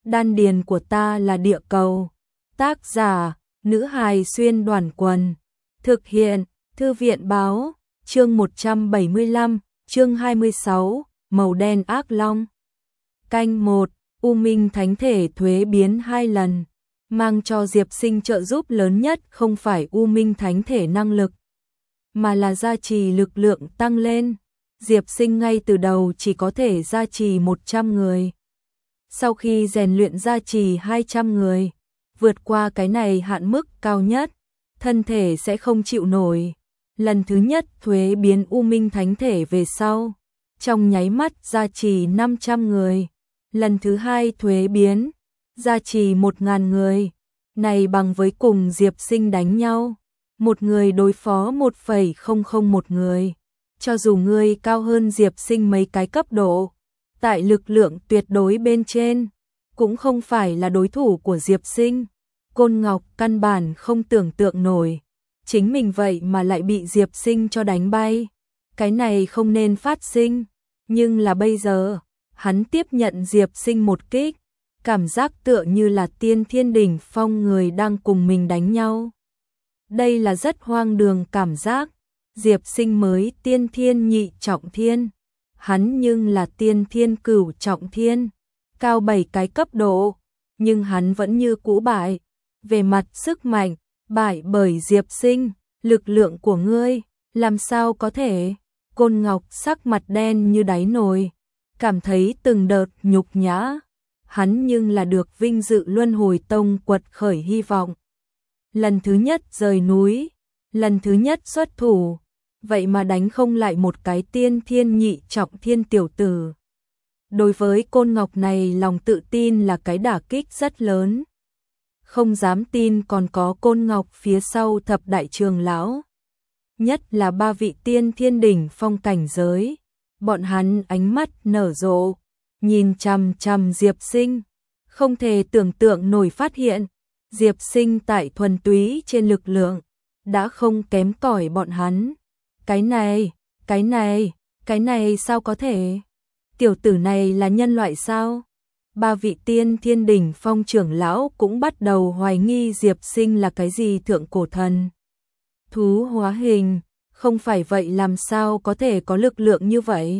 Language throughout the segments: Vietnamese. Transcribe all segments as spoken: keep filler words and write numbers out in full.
Đan điền của ta là địa cầu. Tác giả, nữ hài xuyên đoàn quần. Thực hiện, thư viện báo, chương một trăm bảy mươi lăm, chương hai mươi sáu, màu đen ác long. Canh một, U Minh Thánh Thể thuế biến hai lần. Mang cho Diệp Sinh trợ giúp lớn nhất không phải U Minh Thánh Thể năng lực, mà là gia trì lực lượng tăng lên. Diệp Sinh ngay từ đầu chỉ có thể gia trì một trăm người. Sau khi rèn luyện gia trì hai trăm người, vượt qua cái này hạn mức cao nhất, thân thể sẽ không chịu nổi. Lần thứ nhất thuế biến U Minh Thánh Thể về sau, trong nháy mắt gia trì năm trăm người. Lần thứ hai thuế biến, gia trì một nghìn người. Này bằng với cùng Diệp Sinh đánh nhau, một người đối phó một phẩy không không một người. Cho dù ngươi cao hơn Diệp Sinh mấy cái cấp độ, tại lực lượng tuyệt đối bên trên, cũng không phải là đối thủ của Diệp Sinh. Côn Ngọc căn bản không tưởng tượng nổi, chính mình vậy mà lại bị Diệp Sinh cho đánh bay. Cái này không nên phát sinh, nhưng là bây giờ, hắn tiếp nhận Diệp Sinh một kích, cảm giác tựa như là tiên thiên đỉnh phong người đang cùng mình đánh nhau. Đây là rất hoang đường cảm giác. Diệp Sinh mới tiên thiên nhị trọng thiên, hắn nhưng là tiên thiên cửu trọng thiên, cao bảy cái cấp độ, nhưng hắn vẫn như cũ bại. Về mặt sức mạnh, bại bởi Diệp Sinh. Lực lượng của ngươi, làm sao có thể? Côn Ngọc sắc mặt đen như đáy nồi, cảm thấy từng đợt nhục nhã. Hắn nhưng là được vinh dự Luân Hồi Tông quật khởi hy vọng. Lần thứ nhất rời núi, lần thứ nhất xuất thủ, vậy mà đánh không lại một cái tiên thiên nhị trọng thiên tiểu tử. Đối với Côn Ngọc này, lòng tự tin là cái đả kích rất lớn. Không dám tin còn có Côn Ngọc phía sau thập đại trường lão, nhất là ba vị tiên thiên đỉnh phong cảnh giới. Bọn hắn ánh mắt nở rộ, nhìn chằm chằm Diệp Sinh, không thể tưởng tượng nổi phát hiện, Diệp Sinh tại thuần túy trên lực lượng, đã không kém cỏi bọn hắn. Cái này, cái này, cái này sao có thể? Tiểu tử này là nhân loại sao? Ba vị tiên thiên đỉnh phong trưởng lão cũng bắt đầu hoài nghi Diệp Sinh là cái gì thượng cổ thần thú hóa hình, không phải vậy làm sao có thể có lực lượng như vậy?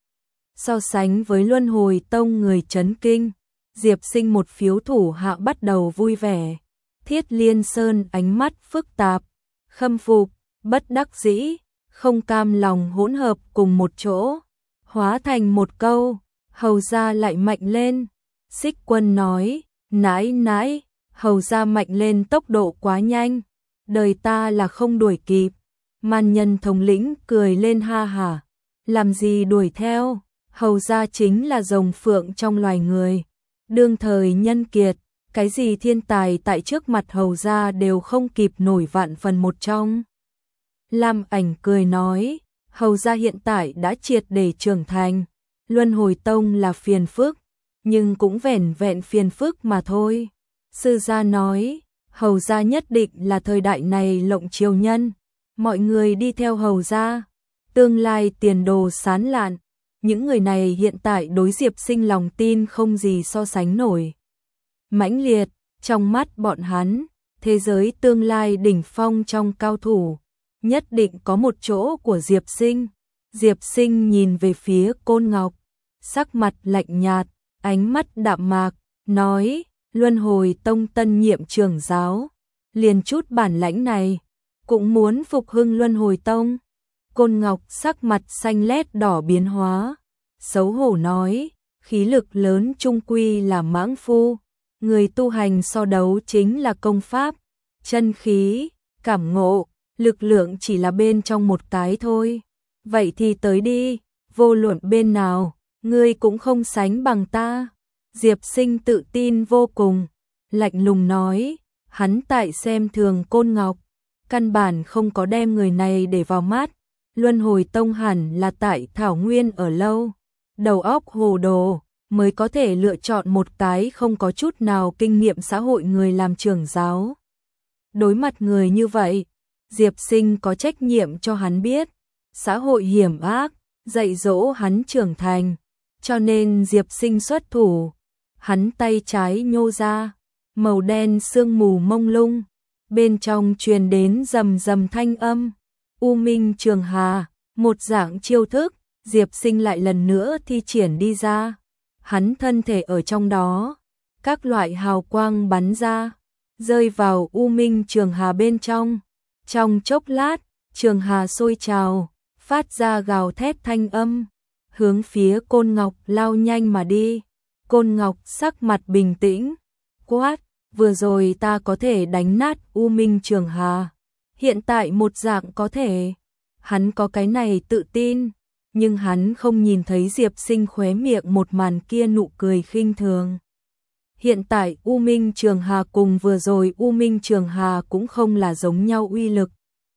So sánh với Luân Hồi Tông người chấn kinh, Diệp Sinh một phiếu thủ hạ bắt đầu vui vẻ. Thiết Liên Sơn ánh mắt phức tạp, khâm phục, bất đắc dĩ, không cam lòng hỗn hợp cùng một chỗ, hóa thành một câu, hầu ra lại mạnh lên. Xích Quân nói, nãi nãi, hầu ra mạnh lên tốc độ quá nhanh, đời ta là không đuổi kịp. Man Nhân thống lĩnh cười lên ha hả, làm gì đuổi theo, hầu ra chính là rồng phượng trong loài người, đương thời nhân kiệt, cái gì thiên tài tại trước mặt hầu ra đều không kịp nổi vạn phần một trong. Lam Ảnh cười nói, hầu ra hiện tại đã triệt để trưởng thành, Luân Hồi Tông là phiền phức, nhưng cũng vẻn vẹn phiền phức mà thôi. Sư gia nói, hầu gia nhất định là thời đại này lộng triều nhân, mọi người đi theo hầu gia, tương lai tiền đồ sáng lạn. Những người này hiện tại đối Diệp Sinh lòng tin không gì so sánh nổi. Mãnh liệt, trong mắt bọn hắn, thế giới tương lai đỉnh phong trong cao thủ, nhất định có một chỗ của Diệp Sinh. Diệp Sinh nhìn về phía Côn Ngọc, sắc mặt lạnh nhạt, ánh mắt đạm mạc, nói, Luân Hồi Tông tân nhiệm trưởng giáo, liền chút bản lãnh này, cũng muốn phục hưng Luân Hồi Tông. Côn Ngọc sắc mặt xanh lét đỏ biến hóa, xấu hổ nói, khí lực lớn trung quy là mãng phu, người tu hành so đấu chính là công pháp, chân khí, cảm ngộ, lực lượng chỉ là bên trong một cái thôi. Vậy thì tới đi, vô luận bên nào, ngươi cũng không sánh bằng ta. Diệp Sinh tự tin vô cùng, lạnh lùng nói, hắn tại xem thường Côn Ngọc, căn bản không có đem người này để vào mắt. Luân Hồi Tông hẳn là tại Thảo Nguyên ở lâu, đầu óc hồ đồ, mới có thể lựa chọn một cái không có chút nào kinh nghiệm xã hội người làm trưởng giáo. Đối mặt người như vậy, Diệp Sinh có trách nhiệm cho hắn biết, xã hội hiểm ác, dạy dỗ hắn trưởng thành, cho nên Diệp Sinh xuất thủ. hắn tay trái nhô ra, màu đen sương mù mông lung, bên trong truyền đến rầm rầm thanh âm. U Minh Trường Hà, một dạng chiêu thức, Diệp Sinh lại lần nữa thi triển đi ra. Hắn thân thể ở trong đó, các loại hào quang bắn ra, rơi vào U Minh Trường Hà bên trong. Trong chốc lát, Trường Hà sôi trào, phát ra gào thét thanh âm, hướng phía Côn Ngọc lao nhanh mà đi. Côn Ngọc sắc mặt bình tĩnh, quát, vừa rồi ta có thể đánh nát U Minh Trường Hà, hiện tại một dạng có thể. Hắn có cái này tự tin, nhưng hắn không nhìn thấy Diệp Sinh khóe miệng một màn kia nụ cười khinh thường. Hiện tại U Minh Trường Hà cùng vừa rồi U Minh Trường Hà cũng không là giống nhau uy lực.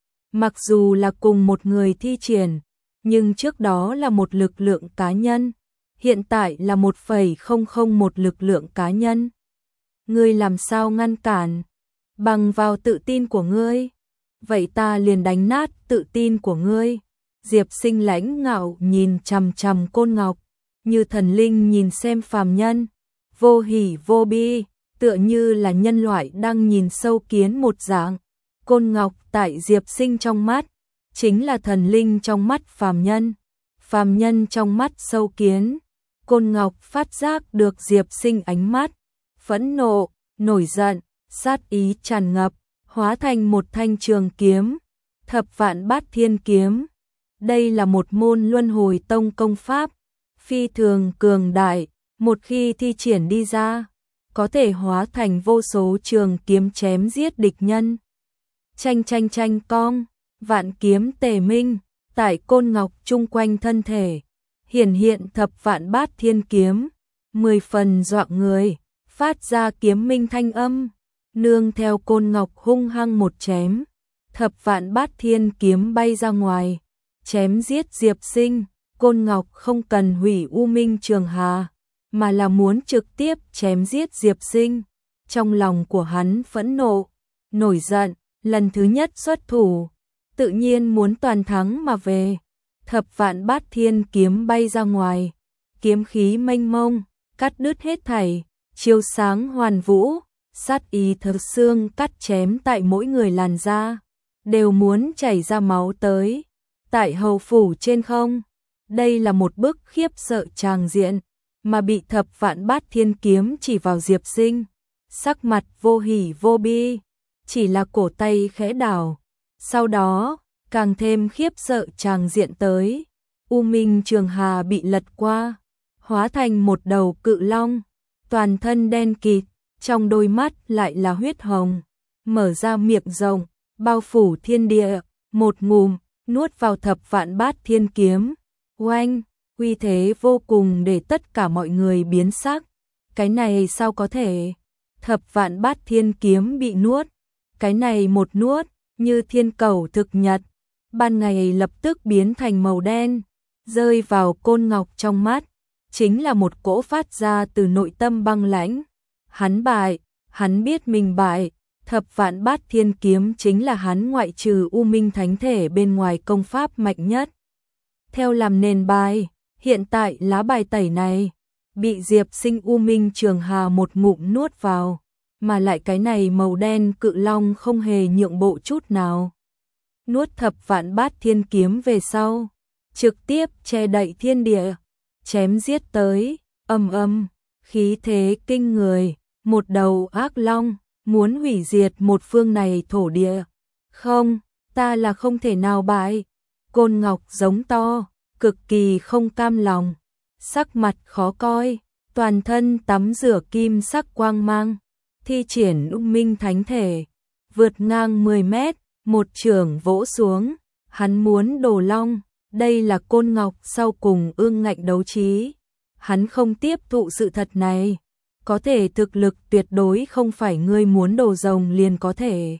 Mặc dù là cùng một người thi triển, nhưng trước đó là một lực lượng cá nhân, hiện tại là một phẩy không không một lực lượng cá nhân. Ngươi làm sao ngăn cản? Bằng vào tự tin của ngươi. Vậy ta liền đánh nát tự tin của ngươi. Diệp Sinh lãnh ngạo nhìn chằm chằm Côn Ngọc, như thần linh nhìn xem phàm nhân, vô hỉ vô bi, tựa như là nhân loại đang nhìn sâu kiến một dạng. Côn Ngọc tại Diệp Sinh trong mắt, chính là thần linh trong mắt phàm nhân, phàm nhân trong mắt sâu kiến. Côn Ngọc phát giác được Diệp Sinh ánh mắt, phẫn nộ, nổi giận, sát ý tràn ngập, hóa thành một thanh trường kiếm, Thập Vạn Bát Thiên Kiếm. Đây là một môn luân hồi tông công pháp, phi thường cường đại, một khi thi triển đi ra, có thể hóa thành vô số trường kiếm chém giết địch nhân. Tranh tranh tranh cong, vạn kiếm tề minh, tại Côn Ngọc chung quanh thân thể, hiển hiện Thập Vạn Bát Thiên Kiếm, mười phần dọa người, phát ra kiếm minh thanh âm, nương theo Côn Ngọc hung hăng một chém, Thập Vạn Bát Thiên Kiếm bay ra ngoài, chém giết Diệp Sinh. Côn Ngọc không cần hủy U Minh Trường Hà, mà là muốn trực tiếp chém giết Diệp Sinh. Trong lòng của hắn phẫn nộ, nổi giận, lần thứ nhất xuất thủ, tự nhiên muốn toàn thắng mà về. Thập Vạn Bát Thiên Kiếm bay ra ngoài, kiếm khí mênh mông, cắt đứt hết thảy, chiếu sáng hoàn vũ, sát ý thấu xương cắt chém tại mỗi người làn da, đều muốn chảy ra máu tới. Tại hầu phủ trên không, đây là một bức khiếp sợ tràng diện, mà bị Thập Vạn Bát Thiên Kiếm chỉ vào Diệp Sinh, sắc mặt vô hỉ vô bi, chỉ là cổ tay khẽ đảo. Sau đó, càng thêm khiếp sợ tràng diện tới, U Minh Trường Hà bị lật qua, hóa thành một đầu cự long, toàn thân đen kịt, trong đôi mắt lại là huyết hồng, mở ra miệng rộng, bao phủ thiên địa, một ngụm nuốt vào Thập Vạn Bát Thiên Kiếm. Oanh, uy thế vô cùng để tất cả mọi người biến sắc. Cái này sao có thể? Thập Vạn Bát Thiên Kiếm bị nuốt. Cái này một nuốt, như thiên cầu thực nhật, ban ngày lập tức biến thành màu đen, rơi vào Côn Ngọc trong mắt, chính là một cỗ phát ra từ nội tâm băng lãnh. Hắn bại, hắn biết mình bại. Thập Vạn Bát Thiên Kiếm chính là hắn ngoại trừ U Minh Thánh Thể bên ngoài công pháp mạnh nhất. Theo làm nền bài, hiện tại lá bài tẩy này bị Diệp Sinh U Minh Trường Hà một ngụm nuốt vào, mà lại cái này màu đen cự long không hề nhượng bộ chút nào. Nuốt Thập Vạn Bát Thiên Kiếm về sau, trực tiếp che đậy thiên địa, chém giết tới, ầm ầm, khí thế kinh người, một đầu ác long muốn hủy diệt một phương này thổ địa. Không, ta là không thể nào bại. Côn Ngọc giống to, cực kỳ không cam lòng, sắc mặt khó coi, toàn thân tắm rửa kim sắc quang mang, thi triển U Minh Thánh Thể, vượt ngang mười mét, một chưởng vỗ xuống, hắn muốn đổ long. Đây là Côn Ngọc sau cùng ương ngạnh đấu trí, hắn không tiếp thụ sự thật này. Có thể thực lực tuyệt đối không phải ngươi muốn đồ rồng liền có thể.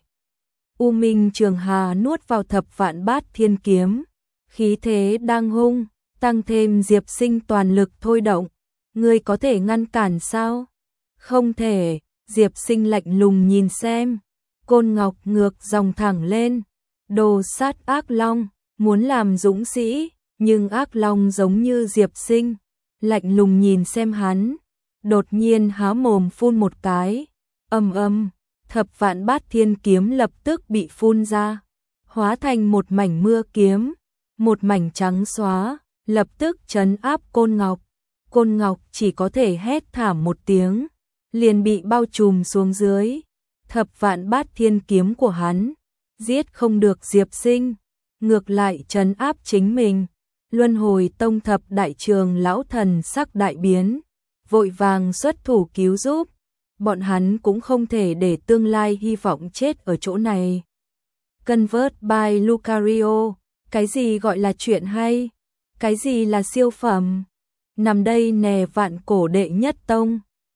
U Minh Trường Hà nuốt vào Thập Vạn Bát Thiên Kiếm, khí thế đang hung, tăng thêm Diệp Sinh toàn lực thôi động. Ngươi có thể ngăn cản sao? Không thể. Diệp Sinh lạnh lùng nhìn xem, Côn Ngọc ngược dòng thẳng lên, đồ sát ác long, muốn làm dũng sĩ, nhưng ác long giống như Diệp Sinh, lạnh lùng nhìn xem hắn. đột nhiên há mồm phun một cái, ầm ầm, thập vạn bát thiên kiếm lập tức bị phun ra, hóa thành một mảnh mưa kiếm, một mảnh trắng xóa, lập tức trấn áp Côn Ngọc. Côn Ngọc chỉ có thể hét thảm một tiếng, liền bị bao trùm xuống dưới. Thập vạn bát thiên kiếm của hắn, giết không được Diệp Sinh, ngược lại trấn áp chính mình. Luân Hồi Tông thập đại trường lão thần sắc đại biến, vội vàng xuất thủ cứu giúp. Bọn hắn cũng không thể để tương lai hy vọng chết ở chỗ này. Convert by Lucario, cái gì gọi là chuyện hay? Cái gì là siêu phẩm? Nằm đây nè vạn cổ đệ nhất tông,